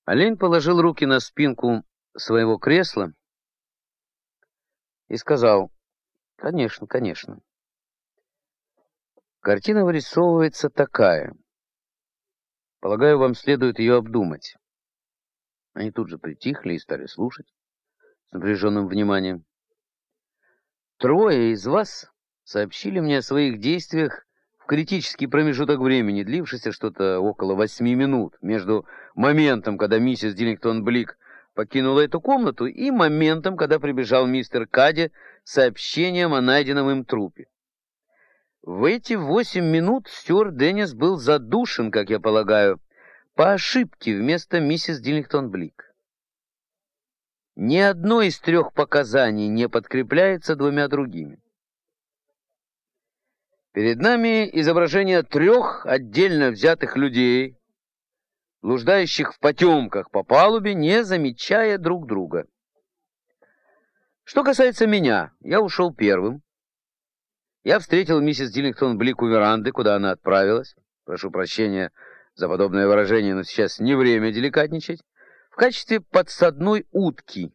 Олень положил руки на спинку своего кресла и сказал: «Конечно, конечно. Картина вырисовывается такая. Полагаю, вам следует ее обдумать». Они тут же притихли и стали слушать с напряженным вниманием. «Трое из вас сообщили мне о своих действиях в критический промежуток времени, длившийся что-то около 8 минут, между моментом, когда миссис Диллингтон-Блик покинула эту комнату, и моментом, когда прибежал мистер Кадди с сообщением о найденном им трупе. В эти 8 минут Стюарт Деннис был задушен, как я полагаю, по ошибке вместо миссис Диллингтон-Блик. Ни одно из 3 показаний не подкрепляется 2 другими. Перед нами изображение 3 отдельно взятых людей, блуждающих в потемках по палубе, не замечая друг друга. Что касается меня, я ушел первым. Я встретил миссис Диллингтон-Блик у веранды, куда она отправилась. Прошу прощения за подобное выражение, но сейчас не время деликатничать. В качестве подсадной утки.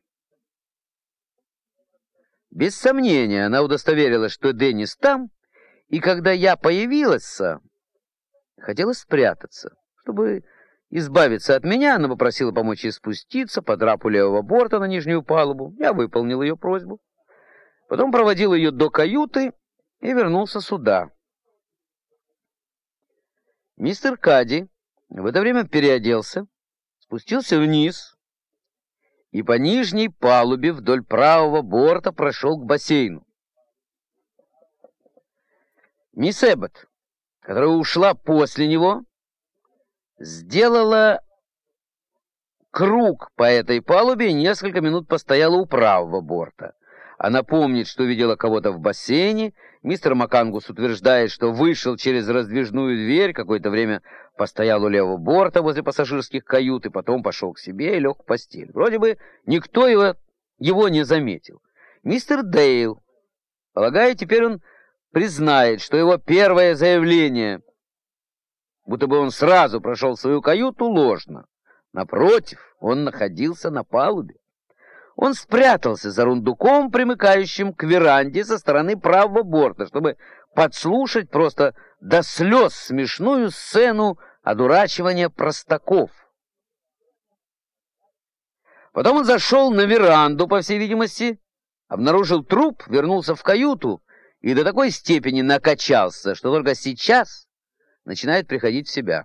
Без сомнения, она удостоверилась, что Деннис там, и когда я появился, хотела спрятаться. Чтобы избавиться от меня, она попросила помочь ей спуститься по трапу левого борта на нижнюю палубу. Я выполнил ее просьбу. Потом проводил ее до каюты и вернулся сюда. Мистер Кадди в это время переоделся, спустился вниз и по нижней палубе вдоль правого борта прошел к бассейну. Мисс Эббот, которая ушла после него, сделала круг по этой палубе и несколько минут постояла у правого борта. Она помнит, что видела кого-то в бассейне. Мистер Макангус утверждает, что вышел через раздвижную дверь, какое-то время постоял у левого борта возле пассажирских кают и потом пошел к себе и лег в постель. Вроде бы никто его не заметил. Мистер Дейл, полагаю, теперь он признает, что его первое заявление, будто бы он сразу прошел в свою каюту, ложно. Напротив, он находился на палубе. Он спрятался за рундуком, примыкающим к веранде со стороны правого борта, чтобы подслушать просто до слез смешную сцену одурачивания простаков. Потом он зашел на веранду, по всей видимости, обнаружил труп, вернулся в каюту и до такой степени накачался, что только сейчас начинает приходить в себя.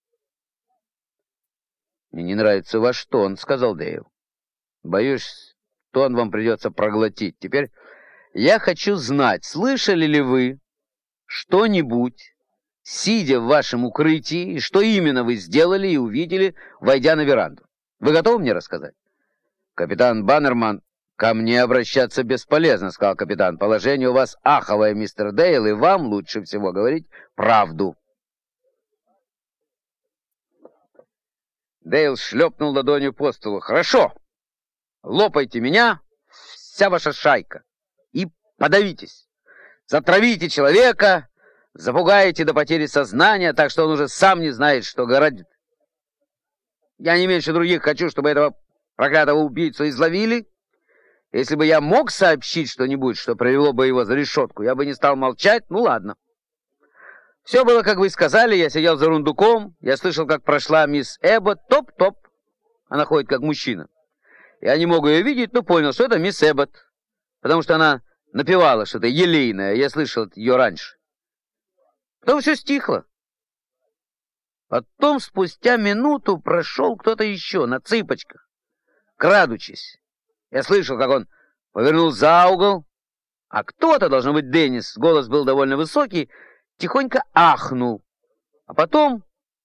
«Мне не нравится ваш тон», — сказал Дейл. «Боюсь, тон вам придется проглотить. Теперь я хочу знать, слышали ли вы что-нибудь, сидя в вашем укрытии, и что именно вы сделали и увидели, войдя на веранду? Вы готовы мне рассказать?» «Капитан Баннерман, ко мне обращаться бесполезно», — сказал капитан. «Положение у вас аховое, мистер Дейл, и вам лучше всего говорить правду». Дейл шлепнул ладонью по столу. «Хорошо. Лопайте меня, вся ваша шайка, и подавитесь. Затравите человека, запугаете до потери сознания, так что он уже сам не знает, что городит. Я не меньше других хочу, чтобы этого проклятого убийцу изловили. Если бы я мог сообщить что-нибудь, что привело бы его за решетку, я бы не стал молчать. Ну ладно. Все было, как вы сказали, я сидел за рундуком, я слышал, как прошла мисс Эббот, топ-топ. Она ходит как мужчина. Я не мог ее видеть, но понял, что это мисс Эббот, потому что она напевала что-то елейное, я слышал ее раньше. Потом все стихло. Потом, спустя минуту, прошел кто-то еще на цыпочках, крадучись. Я слышал, как он повернул за угол, а кто-то, должно быть Деннис, голос был довольно высокий, тихонько ахнул. А потом...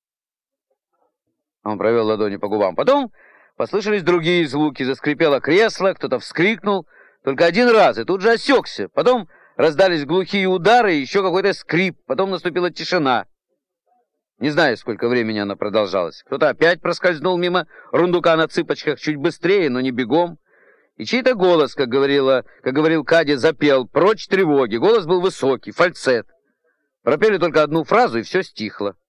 Он провел ладонью по губам. Потом послышались другие звуки. Заскрипело кресло, кто-то вскрикнул. Только один раз, и тут же осекся. Потом раздались глухие удары и еще какой-то скрип. Потом наступила тишина. Не знаю, сколько времени она продолжалась. Кто-то опять проскользнул мимо рундука на цыпочках, чуть быстрее, но не бегом. И чей-то голос, как говорил Кадди, запел «Прочь тревоги». Голос был высокий, фальцет. Пропели только одну фразу, и все стихло.